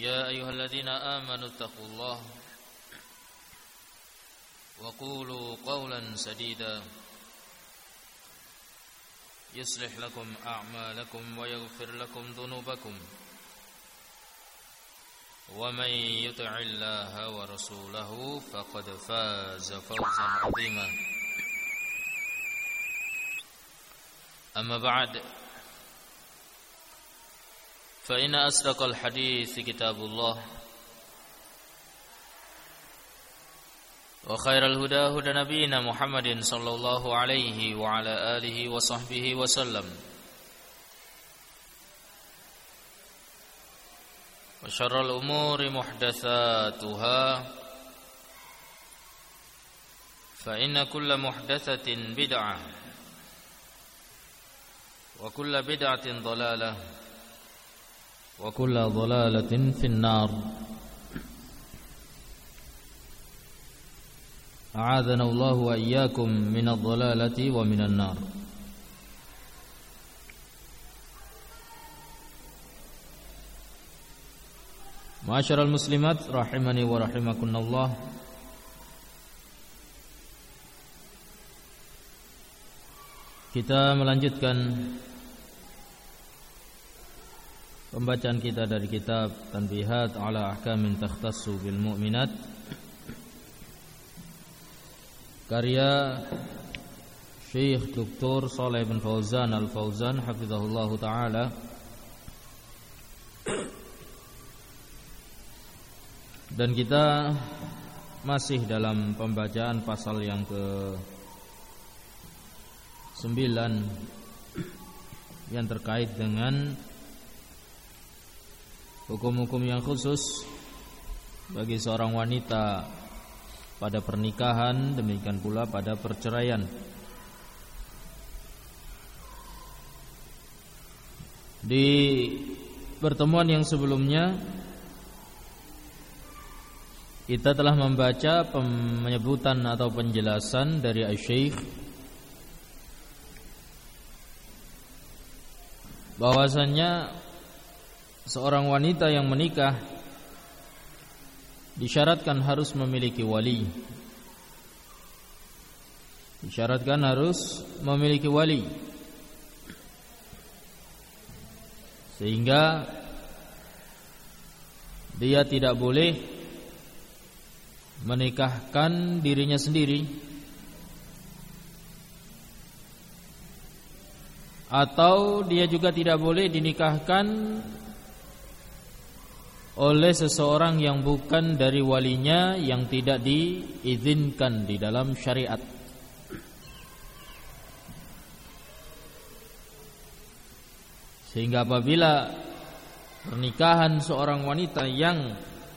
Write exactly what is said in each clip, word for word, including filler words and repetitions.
يا أيها الذين آمنوا اتقوا الله وقولوا قولا سديدا يصلح لكم أعمالكم ويغفر لكم ذنوبكم ومن يطع الله ورسوله فقد فاز فوزا عظيما أما بعد فإن أصدق الحديث كتاب الله وخير الهدى هدى نبينا محمد صلى الله عليه وعلى آله وصحبه وسلم وشر الأمور محدثاتها فإن كل محدثة بدعة وكل بدعة ضلالة وكل ضلالة في النار أعاذنا الله وإياكم من الضلالة ومن النار. Ma'asyiral muslimat rahimani wa rahimakumullah. Kita melanjutkan pembacaan kita dari kitab Tanbihat ala Ahkamin Takhtassu bil Mu'minat karya Syekh Doktor Shalih bin Fauzan Al-Fauzan hafizahullahu taala. Dan kita masih dalam pembacaan pasal yang ke sembilan yang terkait dengan hukum-hukum yang khusus bagi seorang wanita pada pernikahan, demikian pula pada perceraian. Di pertemuan yang sebelumnya kita telah membaca penyebutan atau penjelasan dari Asy-Syaikh bahwasannya seorang wanita yang menikah disyaratkan harus memiliki wali. Disyaratkan harus memiliki wali, sehingga dia tidak boleh menikahkan dirinya sendiri atau dia juga tidak boleh dinikahkan oleh seseorang yang bukan dari walinya yang tidak diizinkan di dalam syariat. Sehingga apabila pernikahan seorang wanita yang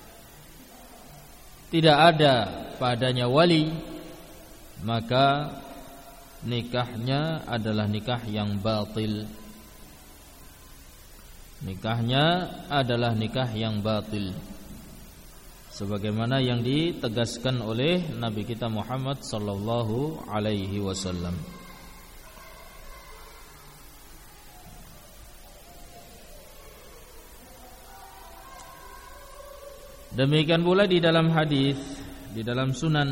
tidak ada padanya wali, maka nikahnya adalah nikah yang batil. Nikahnya adalah nikah yang batil, sebagaimana yang ditegaskan oleh Nabi kita Muhammad sallallahu alaihi wasallam. Demikian pula di dalam hadis, di dalam sunan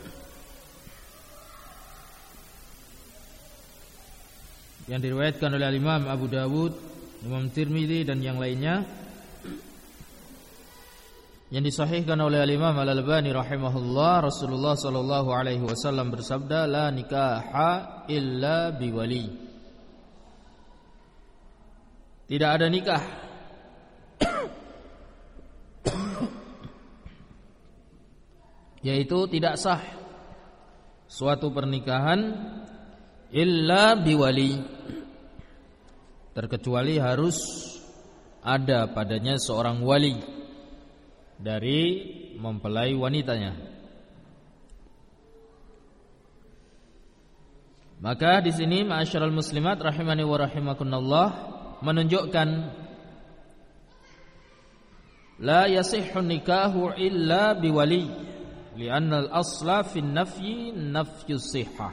yang diriwayatkan oleh Imam Abu Dawud, Imam Tirmidzi dan yang lainnya, yang disahihkan oleh Imam Al-Albani rahimahullah, Rasulullah sallallahu alaihi wasallam bersabda, la nikaha illa biwali. Tidak ada nikah yaitu tidak sah suatu pernikahan illa biwali, terkecuali harus ada padanya seorang wali dari mempelai wanitanya. Maka di sini ma'asyiral muslimat rahimani wa rahimakumullah menunjukkan la yasihhu nikahu illa biwali li'anna al-asla fi an-nafyi nafyus sihhah.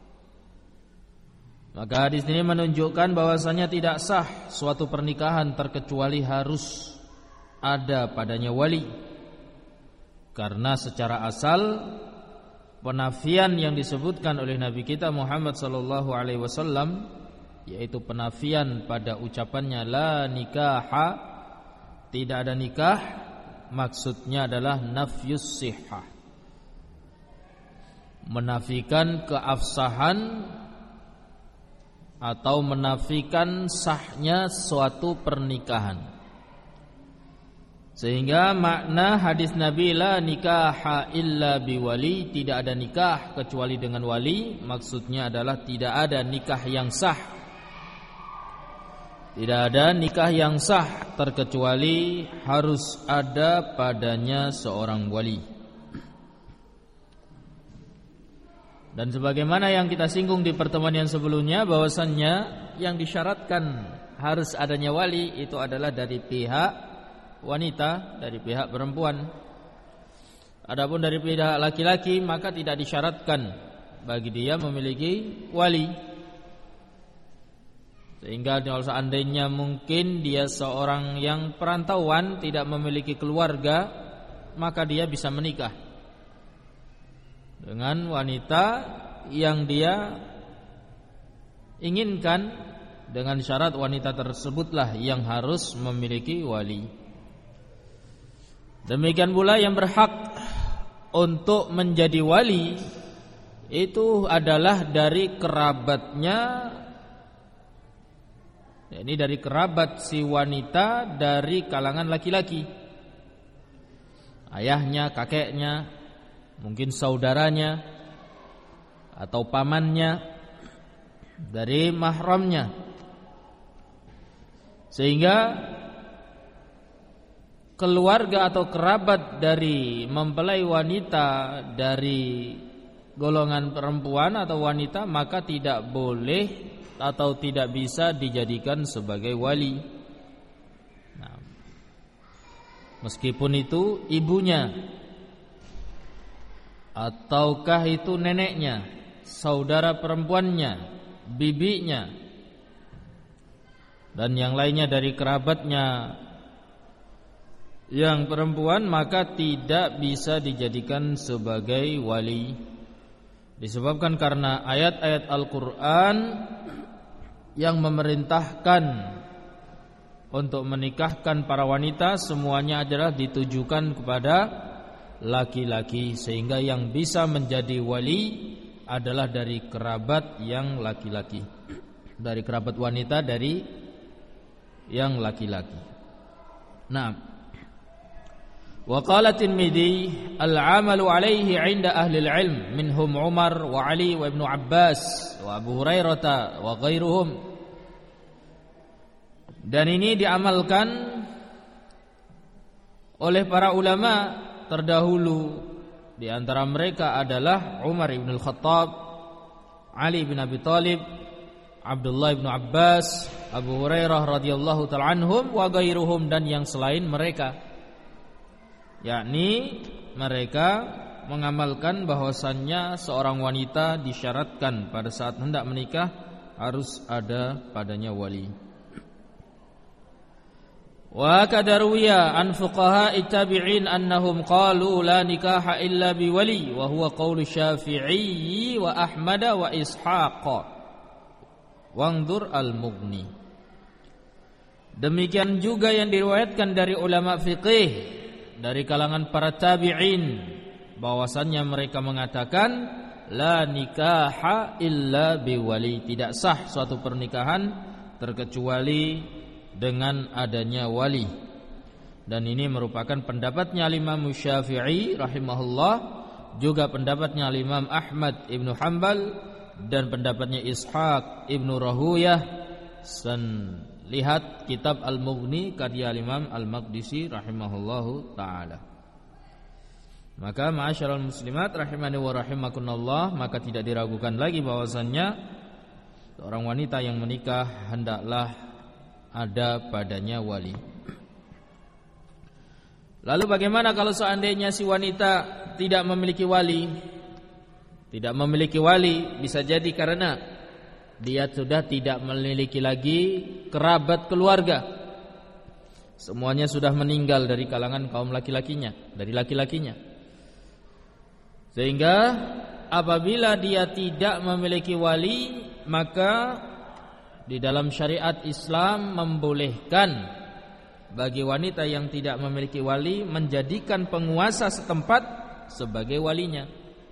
Maka di sini menunjukkan bahwasanya tidak sah suatu pernikahan terkecuali harus ada padanya wali. Karena secara asal penafian yang disebutkan oleh Nabi kita Muhammad sallallahu alaihi wasallam, yaitu penafian pada ucapannya la nikaha, tidak ada nikah, maksudnya adalah nafyus sihhah, menafikan keabsahan atau menafikan sahnya suatu pernikahan. Sehingga makna hadis Nabi la nikaha illa biwali, tidak ada nikah kecuali dengan wali, maksudnya adalah tidak ada nikah yang sah. Tidak ada nikah yang sah terkecuali harus ada padanya seorang wali. Dan sebagaimana yang kita singgung di pertemuan yang sebelumnya, bahwasannya yang disyaratkan harus adanya wali itu adalah dari pihak wanita, dari pihak perempuan. Adapun dari pihak laki-laki maka tidak disyaratkan bagi dia memiliki wali. Sehingga kalau seandainya mungkin dia seorang yang perantauan, tidak memiliki keluarga, maka dia bisa menikah dengan wanita yang dia inginkan, dengan syarat wanita tersebutlah yang harus memiliki wali. Demikian pula yang berhak untuk menjadi wali itu adalah dari kerabatnya, ini dari kerabat si wanita dari kalangan laki-laki, ayahnya, kakeknya, mungkin saudaranya atau pamannya, dari mahramnya. Sehingga keluarga atau kerabat dari mempelai wanita dari golongan perempuan atau wanita maka tidak boleh atau tidak bisa dijadikan sebagai wali. Nah, meskipun itu ibunya ataukah itu neneknya, saudara perempuannya, bibinya, dan yang lainnya dari kerabatnya yang perempuan, maka tidak bisa dijadikan sebagai wali. Disebabkan karena ayat-ayat Al-Quran yang memerintahkan untuk menikahkan para wanita semuanya adalah ditujukan kepada laki-laki, sehingga yang bisa menjadi wali adalah dari kerabat yang laki-laki, dari kerabat wanita dari yang laki-laki. Nah, wa qala Tirmidzi al-'amalu 'alaihi 'inda ahli al-'ilm minhum Umar wa Ali wa Ibnu Abbas wa Abu Hurairah wa ghairuhum. Dan ini diamalkan oleh para ulama terdahulu, di antara mereka adalah Umar ibn al-Khattab, Ali bin Abi Thalib, Abdullah ibn Abbas, Abu Hurairah radhiyallahu ta'ala anhum wa ghairuhum, dan yang selain mereka. Yakni mereka mengamalkan bahwasannya seorang wanita disyaratkan pada saat hendak menikah harus ada padanya wali. Wa kadarwiya an fuqaha'i tabi'in annahum qalu la nikaha illa biwali wa huwa qaulu Syafi'i wa Ahmad wa Ishaq. Wangdur al-Mughni. Demikian juga yang diriwayatkan dari ulama fiqih dari kalangan para tabi'in, bahwasannya mereka mengatakan la nikaha illa biwali, tidak sah suatu pernikahan terkecuali dengan adanya wali. Dan ini merupakan pendapatnya Imam Syafi'i rahimahullah, juga pendapatnya Imam Ahmad ibnu Hanbal, dan pendapatnya Ishaq ibnu Rahuyah. Dan lihat kitab Al-Mughni karya Imam Al-Maqdisi rahimahullahu ta'ala. Maka ma'asyiral muslimat rahimani wa rahimakumullah, maka tidak diragukan lagi bahwasannya seorang wanita yang menikah hendaklah ada padanya wali. Lalu bagaimana kalau seandainya si wanita tidak memiliki wali? Tidak memiliki wali bisa jadi karena dia sudah tidak memiliki lagi kerabat keluarga, Semuanya sudah meninggal dari kalangan kaum laki-lakinya, dari laki-lakinya. Sehingga apabila dia tidak memiliki wali, maka di dalam syariat Islam membolehkan bagi wanita yang tidak memiliki wali menjadikan penguasa setempat sebagai walinya.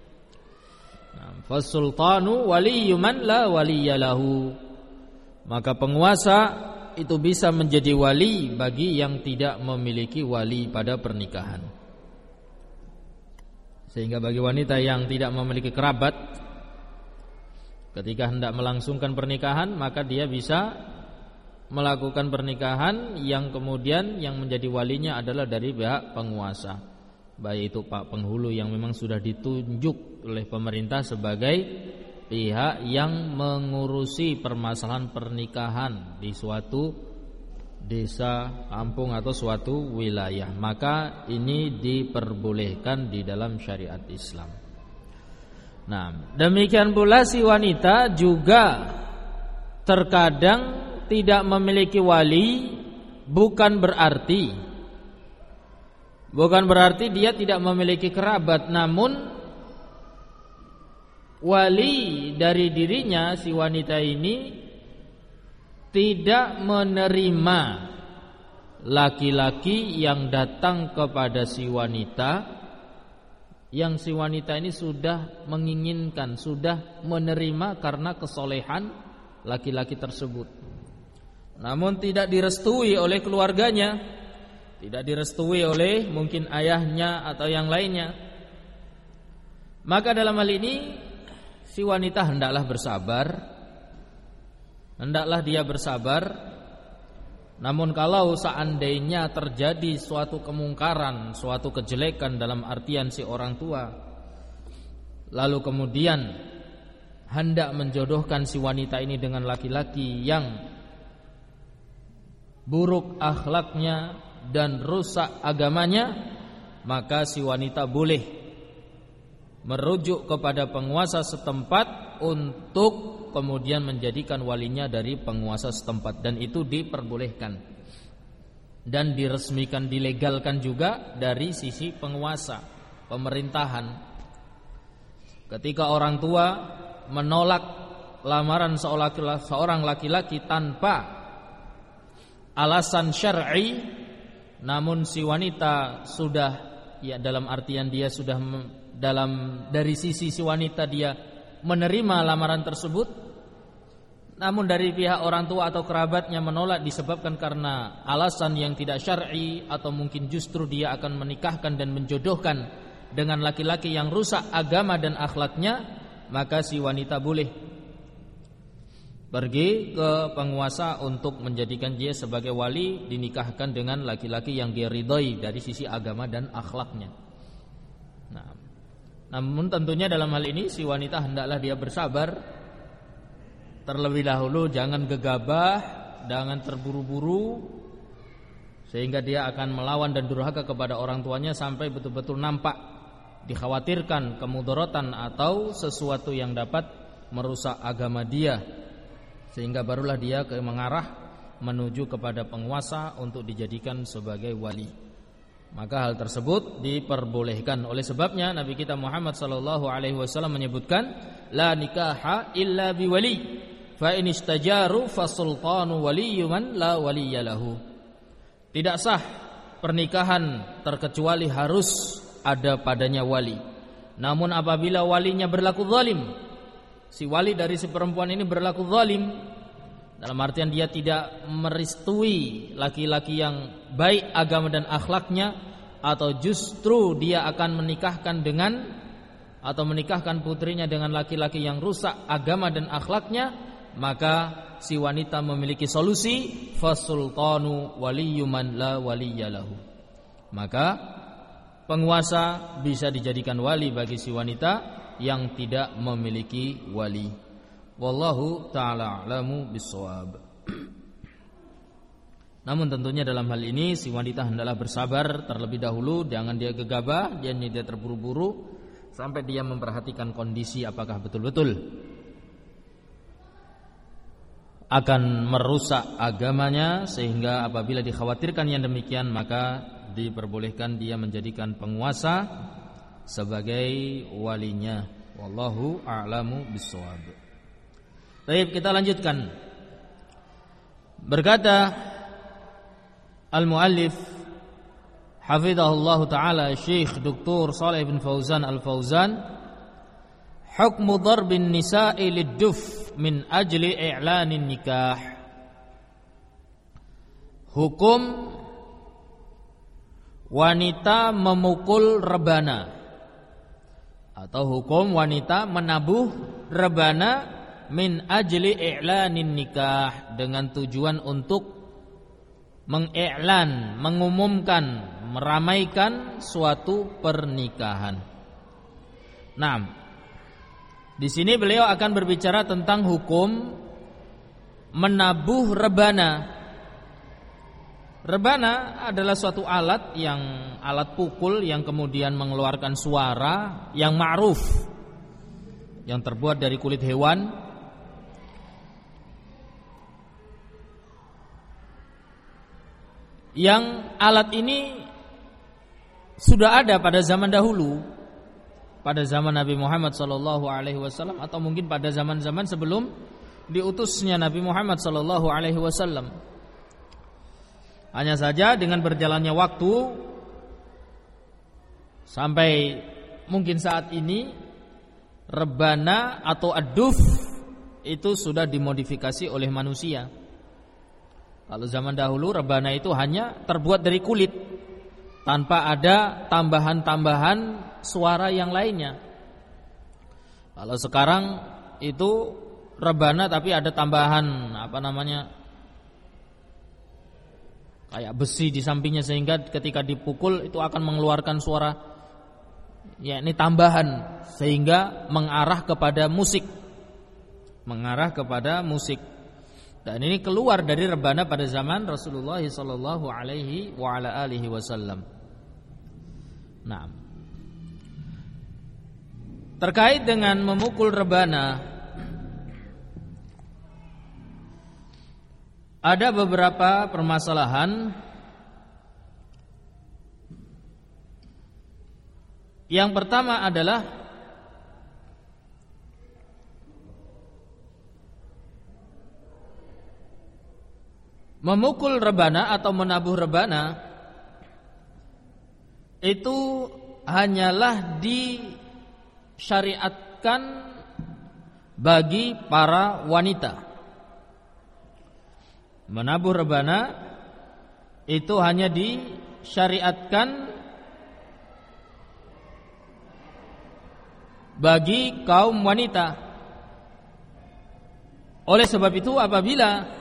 Fasultanu waliyyu man la waliyya lahu. Maka penguasa itu bisa menjadi wali bagi yang tidak memiliki wali pada pernikahan. Sehingga bagi wanita yang tidak memiliki kerabat, ketika hendak melangsungkan pernikahan, maka dia bisa melakukan pernikahan yang kemudian yang menjadi walinya adalah dari pihak penguasa, baik itu pak penghulu yang memang sudah ditunjuk oleh pemerintah sebagai pihak yang mengurusi permasalahan pernikahan di suatu desa, kampung atau suatu wilayah. Maka ini diperbolehkan di dalam syariat Islam. Nah, demikian pula si wanita juga terkadang tidak memiliki wali, bukan berarti bukan berarti dia tidak memiliki kerabat, namun wali dari dirinya si wanita ini tidak menerima laki-laki yang datang kepada si wanita yang si wanita ini sudah menginginkan, sudah menerima karena kesolehan laki-laki tersebut, namun tidak direstui oleh keluarganya, tidak direstui oleh mungkin ayahnya atau yang lainnya. Maka dalam hal ini si wanita hendaklah bersabar, hendaklah dia bersabar. Namun kalau seandainya terjadi suatu kemungkaran, suatu kejelekan dalam artian si orang tua, lalu kemudian hendak menjodohkan si wanita ini dengan laki-laki yang buruk akhlaknya dan rusak agamanya, maka si wanita boleh merujuk kepada penguasa setempat untuk kemudian menjadikan walinya dari penguasa setempat, dan itu diperbolehkan dan diresmikan, dilegalkan juga dari sisi penguasa pemerintahan. Ketika orang tua menolak lamaran seorang laki-laki tanpa alasan syar'i, namun si wanita sudah, ya dalam artian dia sudah dalam dari sisi si wanita dia menerima lamaran tersebut, namun dari pihak orang tua atau kerabatnya menolak disebabkan karena alasan yang tidak syar'i, atau mungkin justru dia akan menikahkan dan menjodohkan dengan laki-laki yang rusak agama dan akhlaknya, maka si wanita boleh pergi ke penguasa untuk menjadikan dia sebagai wali, dinikahkan dengan laki-laki yang dia ridhoi dari sisi agama dan akhlaknya. Nah, namun tentunya dalam hal ini si wanita hendaklah dia bersabar terlebih dahulu, jangan gegabah, jangan terburu-buru sehingga dia akan melawan dan durhaka kepada orang tuanya sampai betul-betul nampak dikhawatirkan kemudaratan atau sesuatu yang dapat merusak agama dia, sehingga barulah dia mengarah menuju kepada penguasa untuk dijadikan sebagai wali. Maka hal tersebut diperbolehkan. Oleh sebabnya Nabi kita Muhammad sallallahu alaihi wasallam menyebutkan, la nikaha illa biwali, fa in istajaru fasultanu waliyyu man la waliyya lahu. Tidak sah pernikahan terkecuali harus ada padanya wali. Namun apabila walinya berlaku zalim, si wali dari si perempuan ini berlaku zalim, dalam artian dia tidak merestui laki-laki yang baik agama dan akhlaknya, atau justru dia akan menikahkan dengan atau menikahkan putrinya dengan laki-laki yang rusak agama dan akhlaknya, maka si wanita memiliki solusi, fasultanu waliyyu man la waliyya lahu. Maka penguasa bisa dijadikan wali bagi si wanita yang tidak memiliki wali. Wallahu ta'ala a'lamu bissawab. Namun tentunya dalam hal ini si wanita hendaklah bersabar terlebih dahulu, jangan dia gegabah, jangan dia terburu-buru sampai dia memperhatikan kondisi apakah betul-betul akan merusak agamanya, sehingga apabila dikhawatirkan yang demikian maka diperbolehkan dia menjadikan penguasa sebagai walinya. Wallahu a'lamu bissawab. Baik, kita lanjutkan. Berkata al-muallif hafizahullah taala Syekh Doktor Shalih bin Fauzan Al-Fauzan, hukmu darbin nisa'i lid-duf min ajli i'lanin nikah. Hukum wanita memukul rebana, atau hukum wanita menabuh rebana min ajli i'lanin nikah, dengan tujuan untuk mengiklan, mengumumkan, meramaikan suatu pernikahan. Nah, di sini beliau akan berbicara tentang hukum menabuh rebana. Rebana adalah suatu alat yang alat pukul yang kemudian mengeluarkan suara yang ma'ruf, yang terbuat dari kulit hewan. Yang alat ini sudah ada pada zaman dahulu, pada zaman Nabi Muhammad sallallahu alaihi wasallam, atau mungkin pada zaman-zaman sebelum diutusnya Nabi Muhammad sallallahu alaihi wasallam. Hanya saja dengan berjalannya waktu sampai mungkin saat ini, rebana atau ad-duf itu sudah dimodifikasi oleh manusia. Kalau zaman dahulu rebana itu hanya terbuat dari kulit, tanpa ada tambahan-tambahan suara yang lainnya. Kalau sekarang itu rebana tapi ada tambahan apa namanya, kayak besi di sampingnya, sehingga ketika dipukul itu akan mengeluarkan suara, yakni tambahan, sehingga mengarah kepada musik, mengarah kepada musik. Dan ini keluar dari rebana pada zaman Rasulullah sallallahu alaihi wa ala alihi wasallam. Nah, terkait dengan memukul rebana, ada beberapa permasalahan. Yang pertama adalah memukul rebana atau menabuh rebana itu hanyalah disyariatkan bagi para wanita. Menabuh rebana itu hanya disyariatkan bagi kaum wanita. Oleh sebab itu, apabila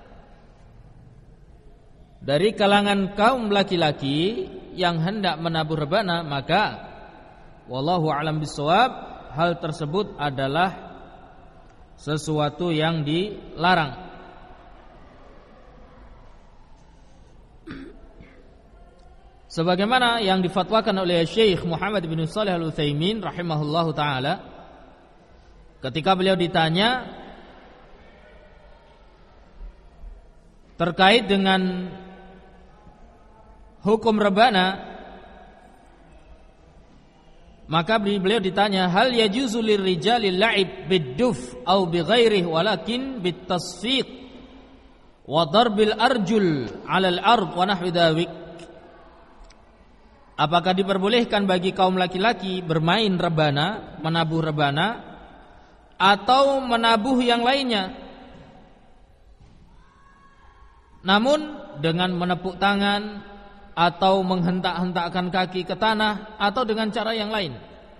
dari kalangan kaum laki-laki yang hendak menabuh rebana, maka wallahu a'lam bishawab, hal tersebut adalah sesuatu yang dilarang. Sebagaimana yang difatwakan oleh Syekh Muhammad bin Shalih Al-Utsaimin rahimahullahu taala, ketika beliau ditanya terkait dengan hukum rebana, maka beliau ditanya, hal yajuzu lirrijali la'ib bid-duf aw bighairihi walakin bit-tasfiq wa darbil arjul 'ala al-ard wa nahwi dzalik. Apakah diperbolehkan bagi kaum laki-laki bermain rebana, menabuh rebana, atau menabuh yang lainnya, namun dengan menepuk tangan atau menghentak-hentakkan kaki ke tanah, atau dengan cara yang lain?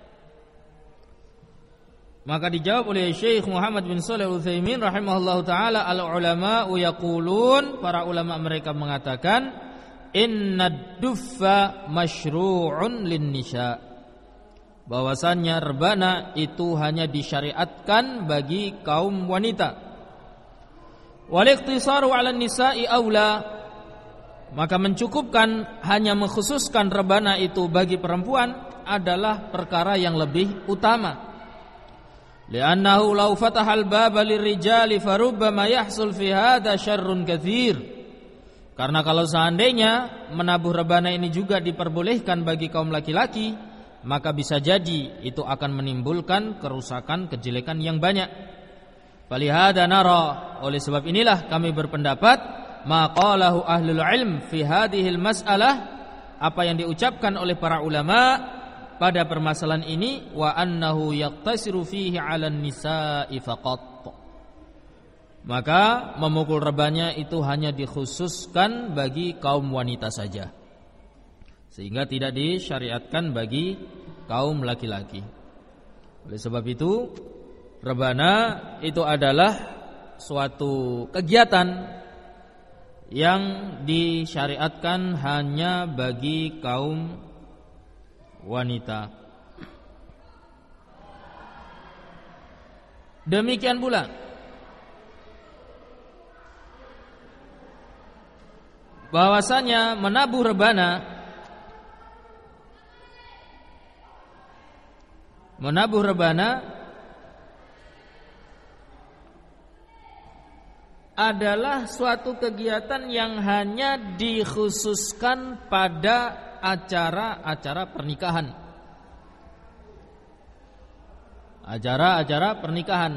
Maka dijawab oleh Syekh Muhammad bin Shalih Al-Utsaimin rahimahullahu taala, al-ulama'u yaqulun, para ulama mereka mengatakan, innad duffa masyru'un lin-nisa, bahwasannya rebana itu hanya disyariatkan bagi kaum wanita. Wal iqtisaru 'ala an-nisa'i aula, maka mencukupkan hanya mengkhususkan rebana itu bagi perempuan adalah perkara yang lebih utama. Li'annahu law fataha al-baba lirrijali farubbama yahsul fi hadha syarrun katsir. Karena kalau seandainya menabuh rebana ini juga diperbolehkan bagi kaum laki-laki, maka bisa jadi itu akan menimbulkan kerusakan, kejelekan yang banyak. Falihada nara, oleh sebab inilah kami berpendapat ma qalahu ahlul ilm fi hadhil mas'alah, apa yang diucapkan oleh para ulama pada permasalahan ini, wa annahu yaqtasiru fihi 'alan nisa'i faqat. Maka memukul rebana itu hanya dikhususkan bagi kaum wanita saja, sehingga tidak disyariatkan bagi kaum laki-laki. Oleh sebab itu, rebana itu adalah suatu kegiatan yang disyariatkan hanya bagi kaum wanita. Demikian pula bahwasanya menabuh rebana menabuh rebana adalah suatu kegiatan yang hanya dikhususkan pada acara-acara pernikahan. Acara-acara pernikahan.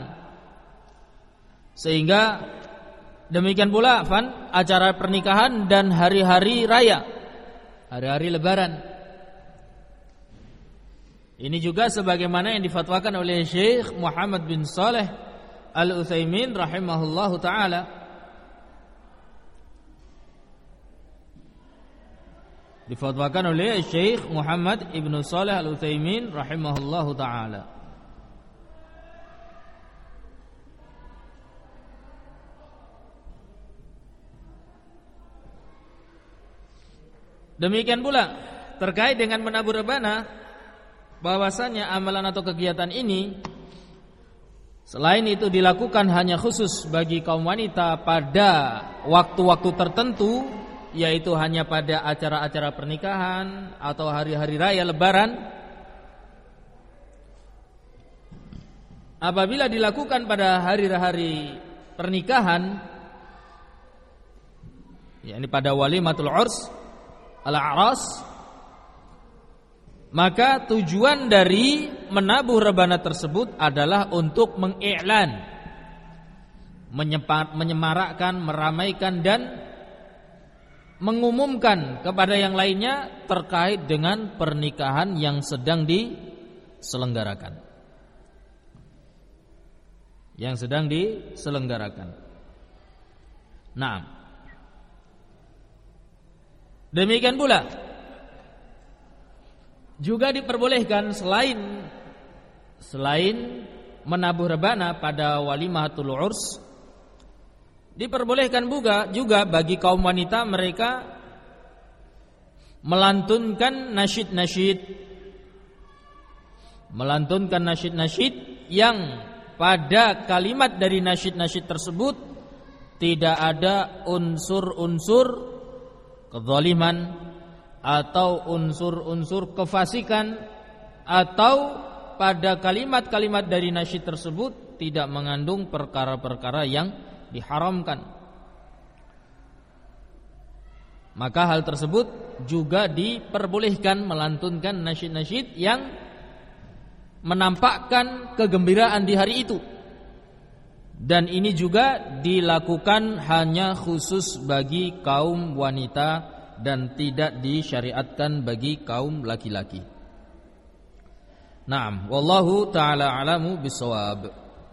Sehingga demikian pula Van, acara pernikahan dan hari-hari raya, hari-hari lebaran. Ini juga sebagaimana yang difatwakan oleh Syekh Muhammad bin Shalih Al-Utsaimin rahimahullahu taala. Difatwakan oleh Syekh Muhammad ibn Shalih Al-Utsaimin rahimahullahu taala. Demikian pula terkait dengan menabur rebana, bahwasanya amalan atau kegiatan ini selain itu dilakukan hanya khusus bagi kaum wanita pada waktu-waktu tertentu, yaitu hanya pada acara-acara pernikahan atau hari-hari raya lebaran. Apabila dilakukan pada hari-hari pernikahan, yakni pada walimatul urs al-a'ras, maka tujuan dari menabuh rebana tersebut adalah untuk mengiklan, menyemarakkan, meramaikan dan mengumumkan kepada yang lainnya terkait dengan pernikahan yang sedang diselenggarakan. Yang sedang diselenggarakan. Nah, demikian pula juga diperbolehkan selain selain menabuh rebana pada walimatul urs, diperbolehkan juga juga bagi kaum wanita mereka melantunkan nasyid-nasyid, melantunkan nasyid-nasyid yang pada kalimat dari nasyid-nasyid tersebut tidak ada unsur-unsur kezaliman atau unsur-unsur kefasikan, atau pada kalimat-kalimat dari nasyid tersebut tidak mengandung perkara-perkara yang diharamkan. Maka hal tersebut juga diperbolehkan melantunkan nasyid-nasyid yang menampakkan kegembiraan di hari itu. Dan ini juga dilakukan hanya khusus bagi kaum wanita dan tidak disyariatkan bagi kaum laki-laki. Naam, wallahu ta'ala alamu bisawab.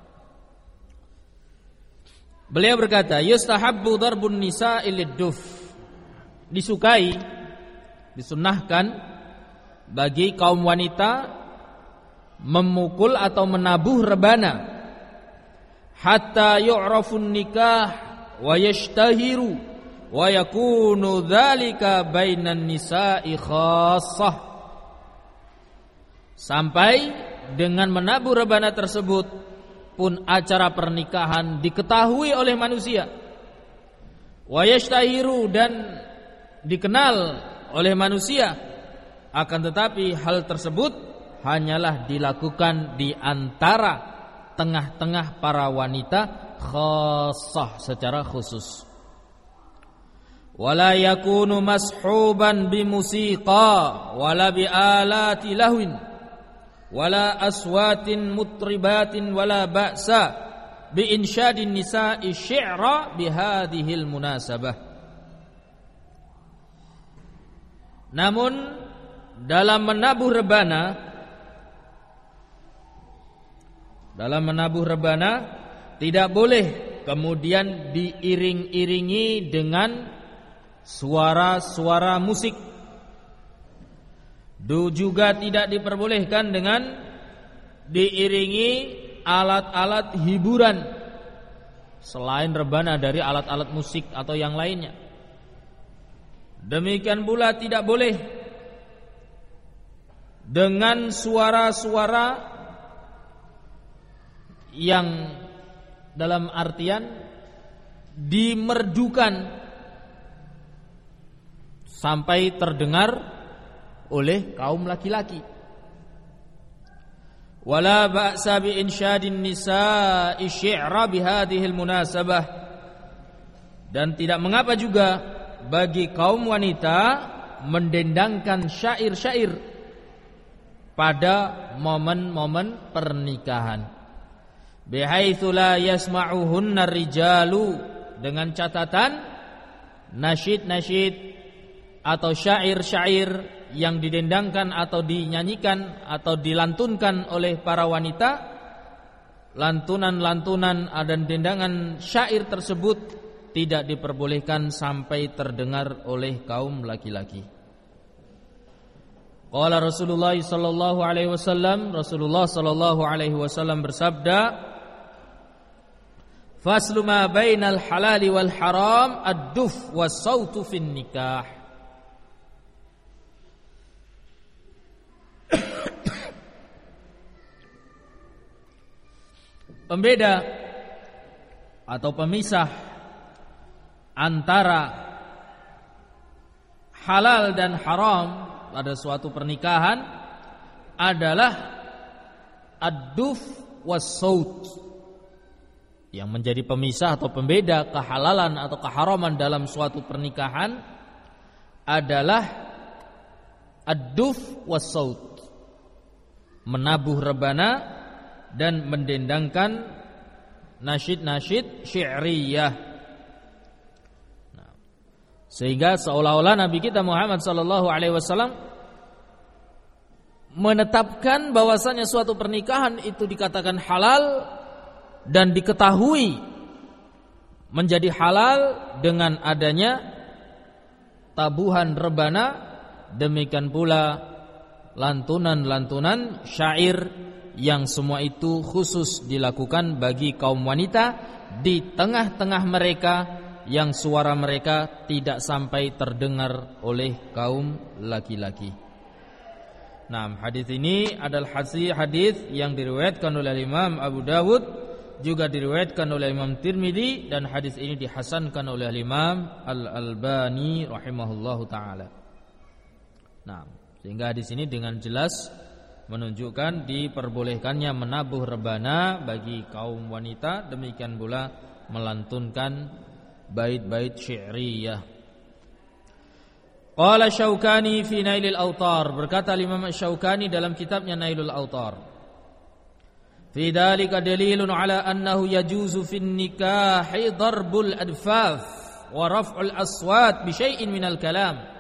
Beliau berkata, yustahabbu darbun nisa'i lid-duf. Disukai, disunnahkan bagi kaum wanita memukul atau menabuh rebana hatta yu'rafun nikah wa yashtahiru wa yakunu dzalika bainan nisa'i khassah. Sampai dengan menabuh rebana tersebut pun acara pernikahan diketahui oleh manusia, wa yashtahiru dan dikenal oleh manusia, akan tetapi hal tersebut hanyalah dilakukan di antara tengah-tengah para wanita khassah, secara khusus. Wala yakunu mashuban bimusiqa wala bialati lahwin wala aswatin mutribatin wala ba'sa biinsyadin nisa'i syi'ra bihadhil munasabah. Namun dalam menabuh rebana dalam menabuh rebana tidak boleh kemudian diiring-iringi dengan suara-suara musik. Du juga tidak diperbolehkan dengan diiringi alat-alat hiburan selain rebana dari alat-alat musik atau yang lainnya. Demikian pula tidak boleh dengan suara-suara yang dalam artian dimerdukan sampai terdengar oleh kaum laki-laki. Wala ba'sa bi insyadin nisa'i syi'ra bihadhil munasabah. Dan tidak mengapa juga bagi kaum wanita mendendangkan syair-syair pada momen-momen pernikahan. Bihaitsu la yasma'uhunna rijalu, dengan catatan nasyid-nasyid atau syair-syair yang didendangkan atau dinyanyikan atau dilantunkan oleh para wanita, lantunan-lantunan dan dendangan syair tersebut tidak diperbolehkan sampai terdengar oleh kaum laki-laki. Qala Rasulullah sallallahu alaihi wasallam, Rasulullah sallallahu alaihi wasallam bersabda, faslu ma bainal halali wal haram ad-duf was-sautu fin nikah. Pembeda atau pemisah antara halal dan haram pada suatu pernikahan adalah ad-duf was-saut. Yang menjadi pemisah atau pembeda kehalalan atau keharaman dalam suatu pernikahan adalah ad-duf was-saut, menabuh rebana dan mendendangkan nasyid-nasyid syi'riyah. Nah, sehingga seolah-olah Nabi kita Muhammad sallallahu alaihi wasallam menetapkan bahwasanya suatu pernikahan itu dikatakan halal dan diketahui menjadi halal dengan adanya tabuhan rebana, demikian pula lantunan-lantunan syair yang semua itu khusus dilakukan bagi kaum wanita di tengah-tengah mereka yang suara mereka tidak sampai terdengar oleh kaum laki-laki. Nah, hadis ini adalah hadis yang diriwayatkan oleh Imam Abu Dawud, juga diriwayatkan oleh Imam Tirmidzi, dan hadis ini dihasankan oleh Imam Al-Albani rahimahullahu taala. Nah, sehingga hadis ini dengan jelas menunjukkan diperbolehkannya menabuh rebana bagi kaum wanita, demikian pula melantunkan bait-bait syi'riyah. Qala Syaukani fi Nailil Autar, berkata Imam Syaukani dalam kitabnya Nailul Autar, fi dzalika dalilun ala annahu yajuzu fin nikahi darbul adfaf wa raf'ul aswat bi syai'in minal kalam.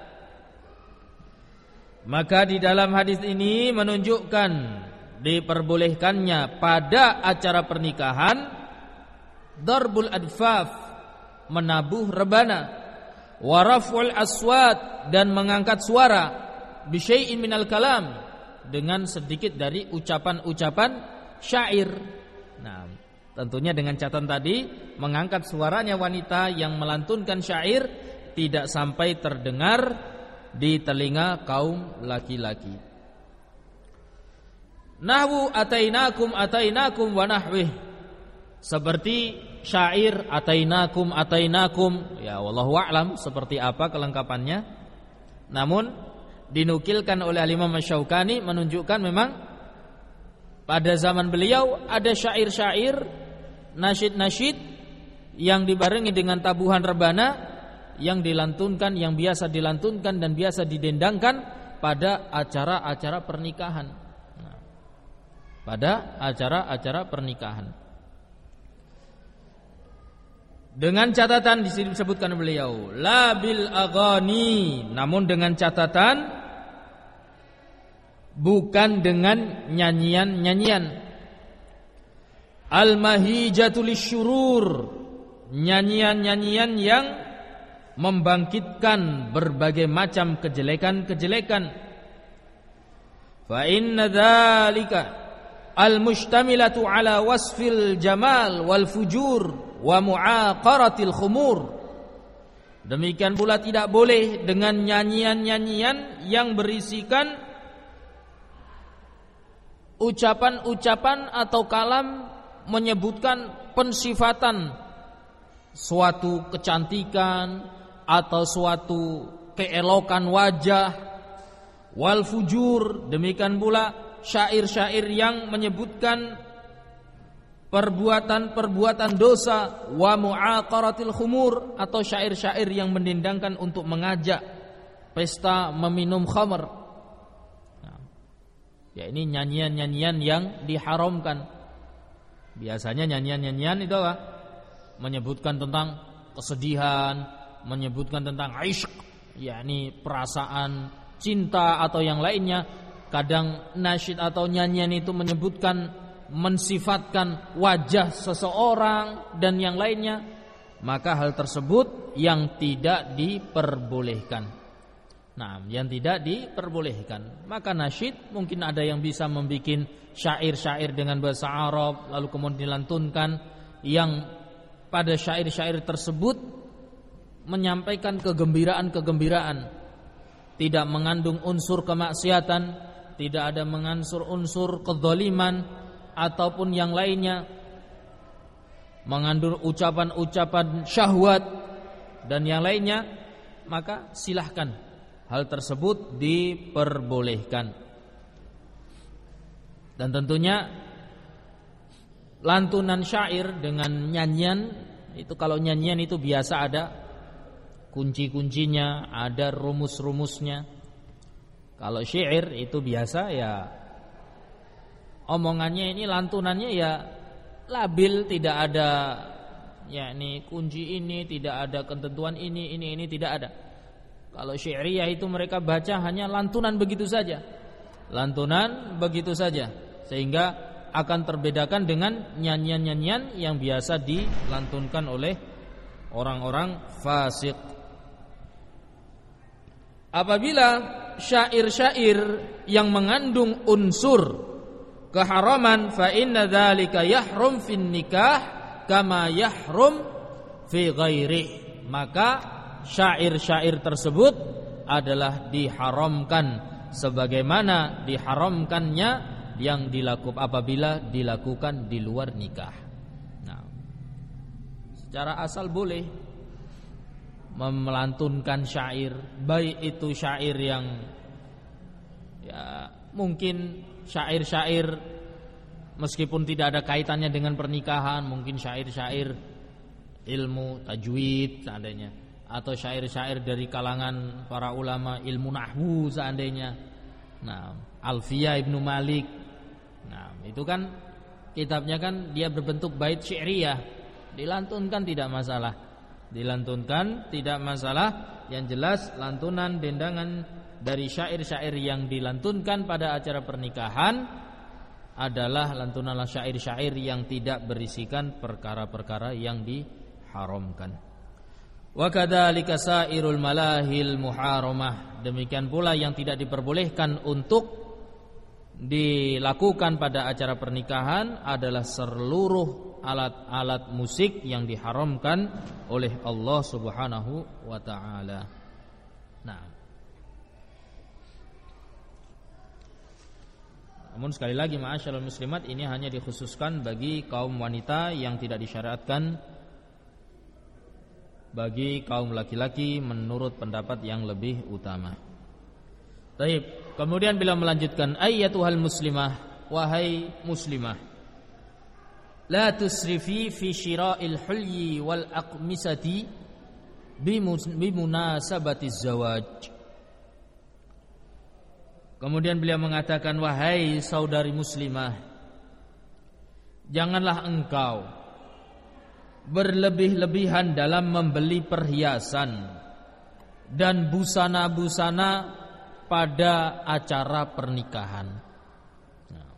Maka di dalam hadis ini menunjukkan diperbolehkannya pada acara pernikahan darbul adfaf, menabuh rebana, wa raf'ul aswat, dan mengangkat suara, bi syai'in minal kalam, dengan sedikit dari ucapan-ucapan syair. Nah, tentunya dengan catatan tadi, mengangkat suaranya wanita yang melantunkan syair tidak sampai terdengar di telinga kaum laki-laki. Nahwu atainakum atainakum wa nahwih, seperti syair atainakum atainakum, ya wallahu a'lam seperti apa kelengkapannya. Namun dinukilkan oleh Imam Syaukani menunjukkan memang pada zaman beliau ada syair-syair, nasyid-nasyid yang dibarengi dengan tabuhan rebana yang dilantunkan, yang biasa dilantunkan dan biasa didendangkan pada acara-acara pernikahan. Nah, pada acara-acara pernikahan. Dengan catatan di sini disebutkan beliau, la bil aghani, namun dengan catatan bukan dengan nyanyian-nyanyian. Al-mahijatu lisyurur, nyanyian-nyanyian yang membangkitkan berbagai macam kejelekan-kejelekan. Fa inna dzalika al-mustamilatu ala wasfil jamal wal fujur wa mu'aqaratil khumur. Demikian pula tidak boleh dengan nyanyian-nyanyian yang berisikan ucapan-ucapan atau kalam menyebutkan pensifatan suatu kecantikan atau suatu keelokan wajah, wal fujur, demikian pula syair-syair yang menyebutkan perbuatan-perbuatan dosa, wa mu'aqaratil khumur, atau syair-syair yang mendendangkan untuk mengajak pesta meminum khamr. Ya, ini nyanyian-nyanyian yang diharamkan. Biasanya nyanyian-nyanyian itu apa? Menyebutkan tentang kesedihan, menyebutkan tentang ishq, yakni perasaan cinta atau yang lainnya. Kadang nasyid atau nyanyian itu menyebutkan, mensifatkan wajah seseorang dan yang lainnya. Maka hal tersebut yang tidak diperbolehkan. Nah, yang tidak diperbolehkan. Maka nasyid mungkin ada yang bisa membuat syair-syair dengan bahasa Arab lalu kemudian dilantunkan, yang pada syair-syair tersebut menyampaikan kegembiraan-kegembiraan, tidak mengandung unsur kemaksiatan, tidak ada mengansur unsur kezaliman ataupun yang lainnya, mengandung ucapan-ucapan syahwat dan yang lainnya, maka silahkan. Hal tersebut diperbolehkan. Dan tentunya lantunan syair dengan nyanyian itu, kalau nyanyian itu biasa ada kunci-kuncinya, ada rumus-rumusnya. Kalau syair itu biasa ya omongannya ini, lantunannya ya labil, tidak ada yakni kunci ini, tidak ada ketentuan ini, ini ini tidak ada. Kalau syairiyah itu mereka baca hanya lantunan begitu saja. Lantunan begitu saja. Sehingga akan terbedakan dengan nyanyian-nyanyian yang biasa dilantunkan oleh orang-orang fasik. Apabila syair-syair yang mengandung unsur keharaman, fa inna dzalika yahrum fin nikah kama yahrum fi ghairihi, maka syair-syair tersebut adalah diharamkan sebagaimana diharamkannya yang dilakukan apabila dilakukan di luar nikah. Nah, secara asal boleh melantunkan syair, baik itu syair yang ya mungkin syair-syair meskipun tidak ada kaitannya dengan pernikahan, mungkin syair-syair ilmu tajwid seandainya, atau syair-syair dari kalangan para ulama ilmu nahwu seandainya. Nah, Alfiyah Ibnu Malik. Nah, itu kan kitabnya kan dia berbentuk bait syairiyah. Dilantunkan tidak masalah. Dilantunkan tidak masalah. Yang jelas lantunan dendangan dari syair-syair yang dilantunkan pada acara pernikahan adalah lantunan syair-syair yang tidak berisikan perkara-perkara yang diharamkan. Wa kadzalika sairul malahil muharamah, demikian pula yang tidak diperbolehkan untuk dilakukan pada acara pernikahan adalah seluruh alat-alat musik yang diharamkan oleh Allah Subhanahu wa taala. Nah, namun sekali lagi ma'asyiral muslimat, ini hanya dikhususkan bagi kaum wanita yang tidak disyariatkan bagi kaum laki-laki menurut pendapat yang lebih utama. Baik, kemudian bila melanjutkan ayyatuhal muslimah, wahai muslimah, la tusrifi fi syira'il hulyi wal aqmisati bimunasabati zawaj. Kemudian beliau mengatakan, wahai saudari muslimah, janganlah engkau berlebih-lebihan dalam membeli perhiasan dan busana-busana pada acara pernikahan. Nah,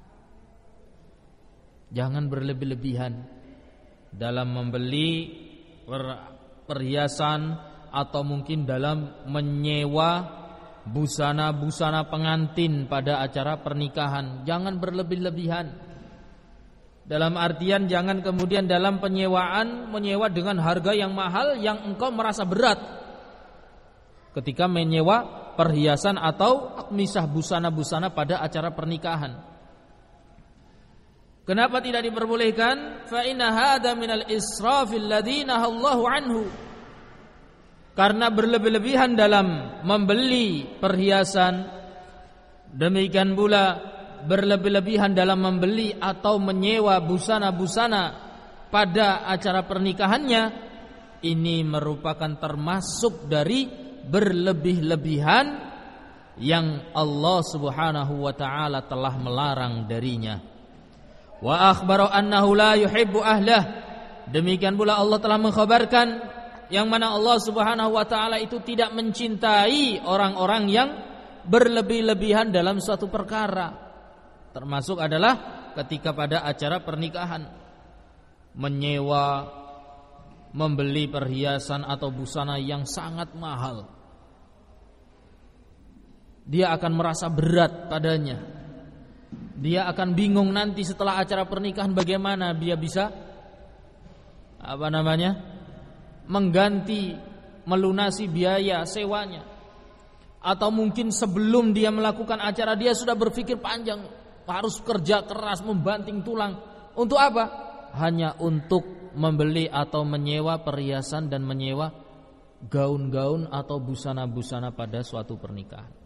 jangan berlebih-lebihan dalam membeli perhiasan atau mungkin dalam menyewa busana-busana pengantin pada acara pernikahan. Jangan berlebih-lebihan. Dalam artian jangan kemudian dalam penyewaan menyewa dengan harga yang mahal yang engkau merasa berat ketika menyewa perhiasan atau akmisah busana-busana pada acara pernikahan. Kenapa tidak diperbolehkan? Fa inna hadza minal israfil ladzi nahallahu anhu. Karena berlebih-lebihan dalam membeli perhiasan, demikian pula berlebih-lebihan dalam membeli atau menyewa busana-busana pada acara pernikahannya, ini merupakan termasuk dari berlebih-lebihan yang Allah Subhanahu wa taala telah melarang darinya. Wa akhbara annahu la yuhibbu ahlah. Demikian pula Allah telah mengkhabarkan yang mana Allah Subhanahu wa taala itu tidak mencintai orang-orang yang berlebih-lebihan dalam suatu perkara. Termasuk adalah ketika pada acara pernikahan menyewa, membeli perhiasan atau busana yang sangat mahal. Dia akan merasa berat padanya. Dia akan bingung nanti setelah acara pernikahan bagaimana dia bisa apa namanya? mengganti, melunasi biaya sewanya. Atau mungkin sebelum dia melakukan acara dia sudah berpikir panjang, harus kerja keras membanting tulang. Untuk apa? Hanya untuk membeli atau menyewa perhiasan dan menyewa gaun-gaun atau busana-busana pada suatu pernikahan.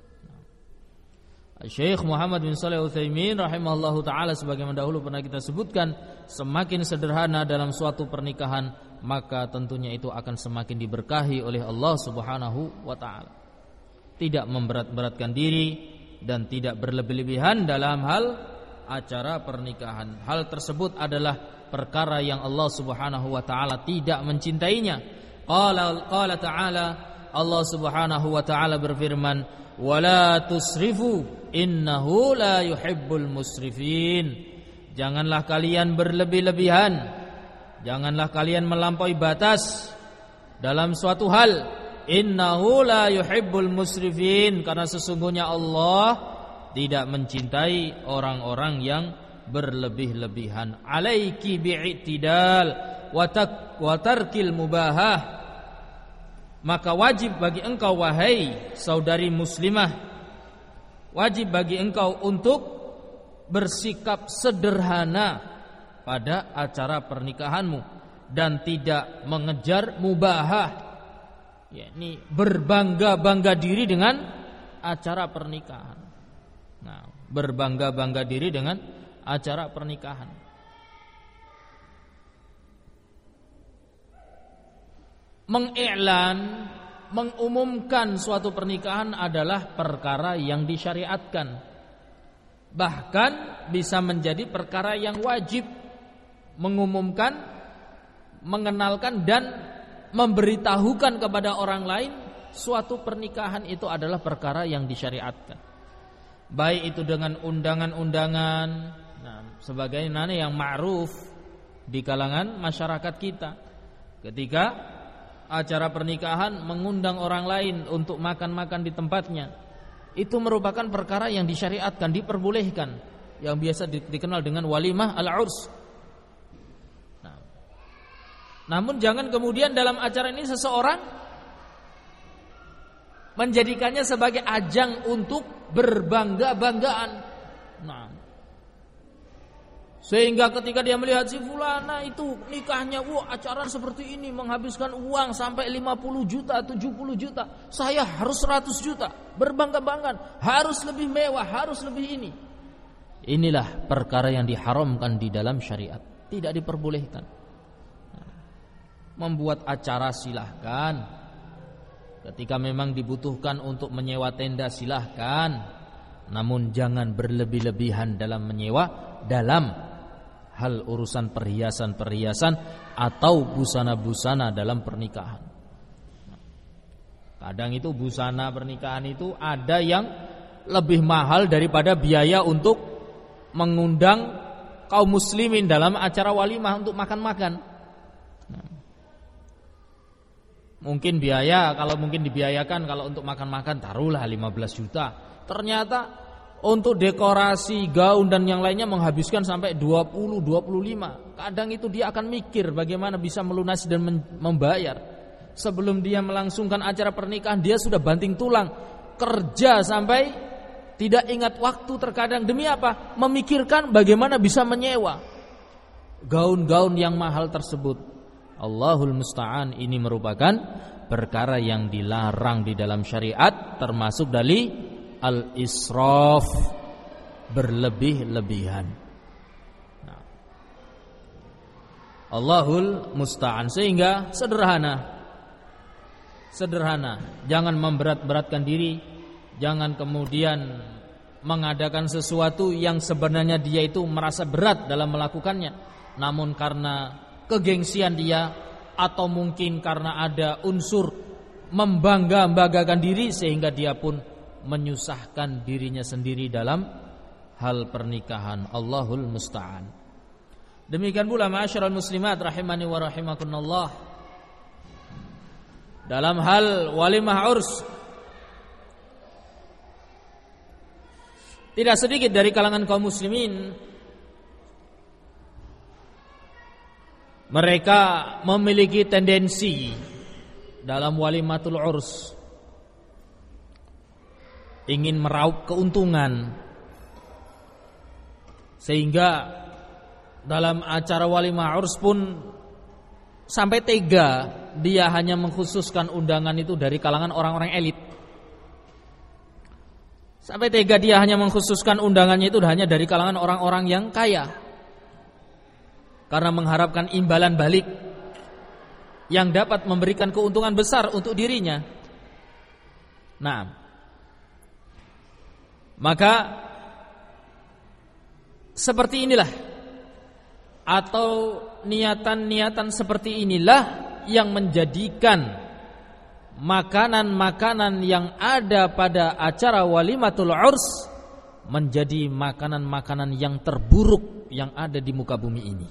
Syekh Muhammad bin Shalih Al-Utsaimin rahimahullahu taala sebagaimana dahulu pernah kita sebutkan, semakin sederhana dalam suatu pernikahan, maka tentunya itu akan semakin diberkahi oleh Allah Subhanahu wa taala. Tidak memberat-beratkan diri dan tidak berlebih-lebihan dalam hal acara pernikahan. Hal tersebut adalah perkara yang Allah Subhanahu wa taala tidak mencintainya. Qala qala ta'ala, Allah Subhanahu wa taala berfirman, "Wala tusrifu innahu la yuhibbul musrifin." Janganlah kalian berlebih-lebihan, janganlah kalian melampaui batas dalam suatu hal. Innahu la yuhibbul musrifin, karena sesungguhnya Allah tidak mencintai orang-orang yang berlebih-lebihan. Alaiki bi'tidal wa tarkil mubahah. Maka wajib bagi engkau wahai saudari muslimah, wajib bagi engkau untuk bersikap sederhana pada acara pernikahanmu dan tidak mengejar mubahah, yakni berbangga-bangga diri dengan acara pernikahan. Nah, berbangga-bangga diri dengan acara pernikahan. Mengiklan, mengumumkan suatu pernikahan adalah perkara yang disyariatkan. Bahkan bisa menjadi perkara yang wajib. Mengumumkan, mengenalkan dan memberitahukan kepada orang lain suatu pernikahan itu adalah perkara yang disyariatkan. Baik itu dengan undangan-undangan, nah, sebagaimana yang ma'ruf di kalangan masyarakat kita. Ketika acara pernikahan mengundang orang lain untuk makan-makan di tempatnya, itu merupakan perkara yang disyariatkan, diperbolehkan, yang biasa dikenal dengan walimah al-urs. Nah, namun jangan kemudian dalam acara ini seseorang menjadikannya sebagai ajang untuk berbangga-banggaan. Nah, sehingga ketika dia melihat si fulana itu nikahnya, wah acara seperti ini menghabiskan uang sampai lima puluh juta, tujuh puluh juta, saya harus seratus juta, berbangga-banggaan, harus lebih mewah, harus lebih ini. Inilah perkara yang diharamkan di dalam syariat, tidak diperbolehkan. Membuat acara silahkan, ketika memang dibutuhkan untuk menyewa tenda silahkan, namun jangan berlebih-lebihan dalam menyewa dalam hal urusan perhiasan-perhiasan atau busana-busana dalam pernikahan. Kadang itu busana pernikahan itu ada yang lebih mahal daripada biaya untuk mengundang kaum muslimin dalam acara walimah untuk makan-makan. Nah, mungkin biaya, kalau mungkin dibiayakan kalau untuk makan-makan taruhlah lima belas juta. Ternyata untuk dekorasi, gaun dan yang lainnya menghabiskan sampai dua puluh, dua puluh lima. Kadang itu dia akan mikir bagaimana bisa melunasi dan membayar. Sebelum dia melangsungkan acara pernikahan, dia sudah banting tulang, kerja sampai tidak ingat waktu terkadang. Demi apa? Memikirkan bagaimana bisa menyewa gaun-gaun yang mahal tersebut. Allahul musta'an, ini merupakan perkara yang dilarang di dalam syariat, termasuk dari al-israf, berlebih-lebihan. Nah, Allahul musta'an. Sehingga sederhana, sederhana, jangan memberat-beratkan diri. Jangan kemudian mengadakan sesuatu yang sebenarnya dia itu merasa berat dalam melakukannya, namun karena kegengsian dia atau mungkin karena ada unsur membangga-banggakan diri sehingga dia pun menyusahkan dirinya sendiri dalam hal pernikahan. Allahul musta'an. Demikian pula ma'asyiral muslimat rahimani wa rahimakumullah, dalam hal walimah urs, tidak sedikit dari kalangan kaum muslimin mereka memiliki tendensi dalam walimatul urs ingin meraup keuntungan, sehingga dalam acara walimah urs pun sampai tega dia hanya mengkhususkan undangan itu dari kalangan orang-orang elit. Sampai tega dia hanya mengkhususkan undangannya itu hanya dari kalangan orang-orang yang kaya, karena mengharapkan imbalan balik yang dapat memberikan keuntungan besar untuk dirinya. Nah, maka seperti inilah, atau niatan-niatan seperti inilah yang menjadikan makanan-makanan yang ada pada acara walimatul urs menjadi makanan-makanan yang terburuk yang ada di muka bumi ini,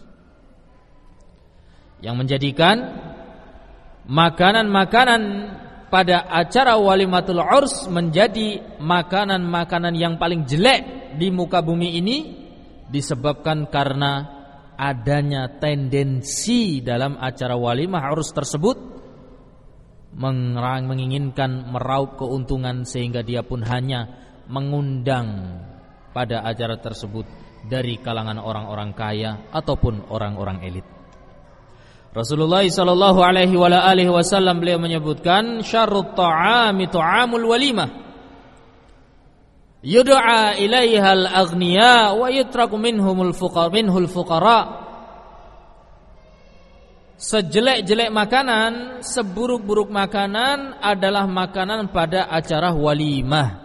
yang menjadikan makanan-makanan pada acara walimatul urs menjadi makanan-makanan yang paling jelek di muka bumi ini, disebabkan karena adanya tendensi dalam acara walimah urs tersebut menginginkan meraup keuntungan, sehingga dia pun hanya mengundang pada acara tersebut dari kalangan orang-orang kaya ataupun orang-orang elit. Rasulullah sallallahu alaihi wa alihi wasallam beliau menyebutkan, syarrut ta'ami ta'amul walimah yud'a ilaiha al-aghniya wa yutraku minhumul fuqara minhul fuqara. Sejelek-jelek makanan, seburuk-buruk makanan adalah makanan pada acara walimah.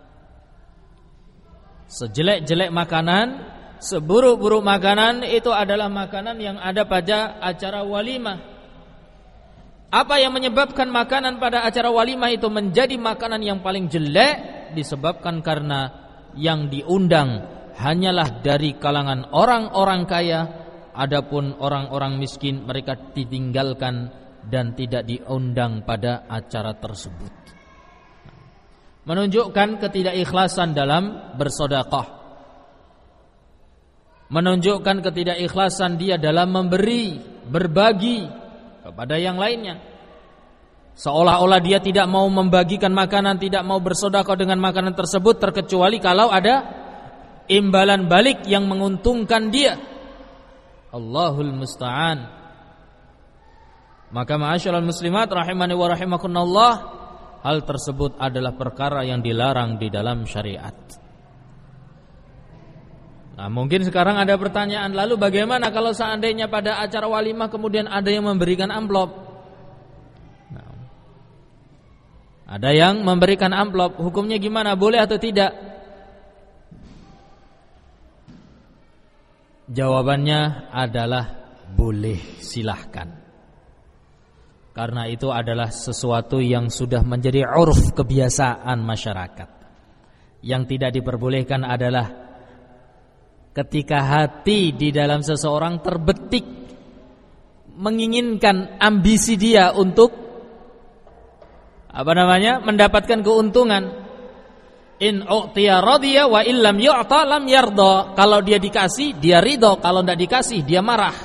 Sejelek-jelek makanan, seburuk-buruk makanan itu adalah makanan yang ada pada acara walimah. Apa yang menyebabkan makanan pada acara walimah itu menjadi makanan yang paling jelek? Disebabkan karena yang diundang hanyalah dari kalangan orang-orang kaya, adapun orang-orang miskin mereka ditinggalkan dan tidak diundang pada acara tersebut. Menunjukkan ketidakikhlasan dalam bersedekah, menunjukkan ketidakikhlasan dia dalam memberi, berbagi kepada yang lainnya. Seolah-olah dia tidak mau membagikan makanan, tidak mau bersedekah dengan makanan tersebut, terkecuali kalau ada imbalan balik yang menguntungkan dia. Allahul musta'an. Maka ma'asyiral muslimat rahimani wa rahimakumullah, hal tersebut adalah perkara yang dilarang di dalam syariat. Nah, mungkin sekarang ada pertanyaan, lalu bagaimana kalau seandainya pada acara walimah kemudian ada yang memberikan amplop? Nah, ada yang memberikan amplop, hukumnya gimana? Boleh atau tidak? Jawabannya adalah boleh, silahkan. Karena itu adalah sesuatu yang sudah menjadi uruf, kebiasaan masyarakat. Yang tidak diperbolehkan adalah ketika hati di dalam seseorang terbetik menginginkan ambisi dia untuk apa namanya? Mendapatkan keuntungan. In u'tiya radiya wa illam yu'ta lam yarda. Kalau dia dikasih, dia ridho. Kalau tidak dikasih, dia marah.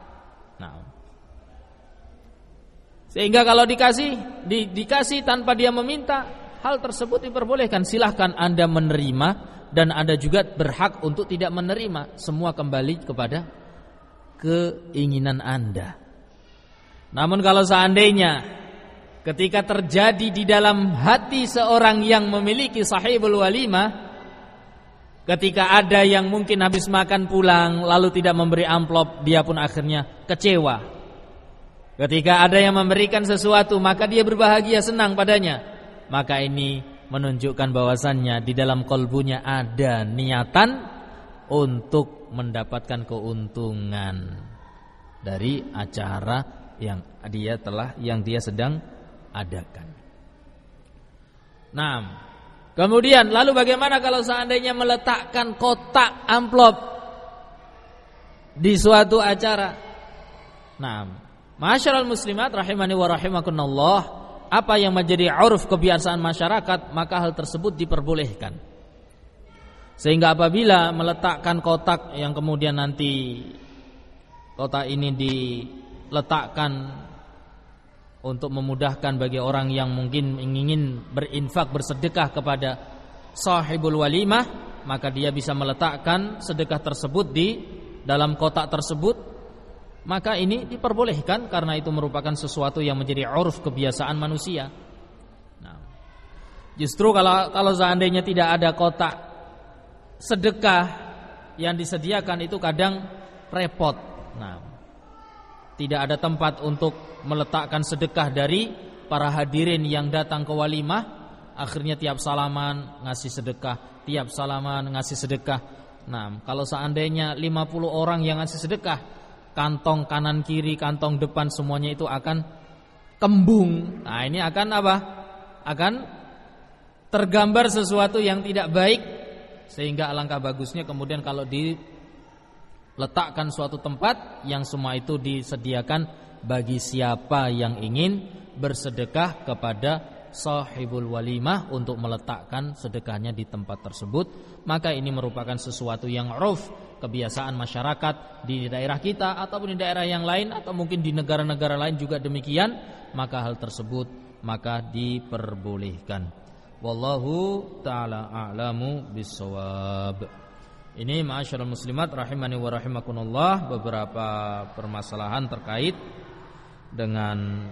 Sehingga kalau dikasih di, dikasih tanpa dia meminta, hal tersebut diperbolehkan. Silahkan Anda menerima, dan Anda juga berhak untuk tidak menerima. Semua kembali kepada keinginan Anda. Namun kalau seandainya ketika terjadi di dalam hati seorang yang memiliki sahibul walimah, ketika ada yang mungkin habis makan pulang lalu tidak memberi amplop, dia pun akhirnya kecewa. Ketika ada yang memberikan sesuatu, maka dia berbahagia, senang padanya. Maka ini menunjukkan bahwasannya di dalam kalbunya ada niatan untuk mendapatkan keuntungan dari acara yang dia telah yang dia sedang adakan. Nah, kemudian lalu bagaimana kalau seandainya meletakkan kotak amplop di suatu acara? Nah, Ma'asyiral muslimat rahimani wa rahimakumullah, apa yang menjadi uruf, kebiasaan masyarakat, maka hal tersebut diperbolehkan. Sehingga apabila meletakkan kotak yang kemudian nanti kotak ini diletakkan untuk memudahkan bagi orang yang mungkin ingin berinfak, bersedekah kepada sahibul walimah, maka dia bisa meletakkan sedekah tersebut di dalam kotak tersebut. Maka ini diperbolehkan karena itu merupakan sesuatu yang menjadi uruf, kebiasaan manusia. Nah, justru kalau kalau seandainya tidak ada kotak sedekah yang disediakan, itu kadang repot. Nah, tidak ada tempat untuk meletakkan sedekah dari para hadirin yang datang ke walimah. Akhirnya tiap salaman ngasih sedekah, tiap salaman ngasih sedekah. Nah, kalau seandainya lima puluh orang yang ngasih sedekah, kantong kanan kiri, kantong depan semuanya itu akan kembung. Nah, ini akan apa? Akan tergambar sesuatu yang tidak baik. Sehingga alangkah bagusnya kemudian kalau diletakkan suatu tempat yang semua itu disediakan bagi siapa yang ingin bersedekah kepada sahibul walimah untuk meletakkan sedekahnya di tempat tersebut. Maka ini merupakan sesuatu yang uruf, kebiasaan masyarakat di daerah kita ataupun di daerah yang lain, atau mungkin di negara-negara lain juga demikian. Maka hal tersebut maka diperbolehkan. Wallahu ta'ala a'lamu bissawab. Ini ma'asyiral muslimat rahimani wa rahimakumullah, beberapa permasalahan terkait dengan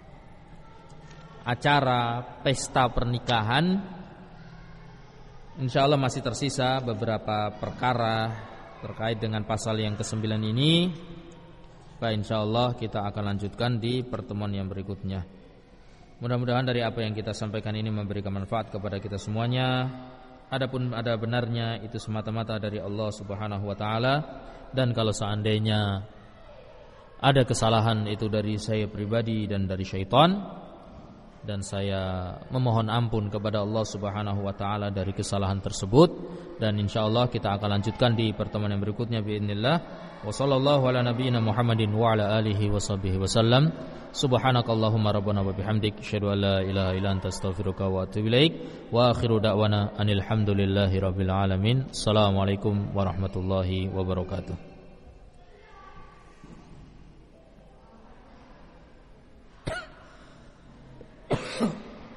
acara pesta pernikahan. Insyaallah masih tersisa beberapa perkara terkait dengan pasal yang kesembilan ini. Baik, insyaallah kita akan lanjutkan di pertemuan yang berikutnya. Mudah-mudahan dari apa yang kita sampaikan ini memberikan manfaat kepada kita semuanya. Adapun ada benarnya itu semata-mata dari Allah Subhanahu wa taala, dan kalau seandainya ada kesalahan itu dari saya pribadi dan dari syaitan, dan saya memohon ampun kepada Allah Subhanahu wa taala dari kesalahan tersebut. Dan insyaallah kita akan lanjutkan di pertemuan yang berikutnya biidznillah. Wa sallallahu ala nabiyyina Muhammadin wa ala alihi washabbihi wasallam. Subhanakallahumma rabbana wa bihamdik asyhadu an la ilaha illa anta astaghfiruka wa atubu ilaik. Wa akhiru da'wana anil hamdulillahi rabbil alamin. Assalamualaikum warahmatullahi wabarakatuh.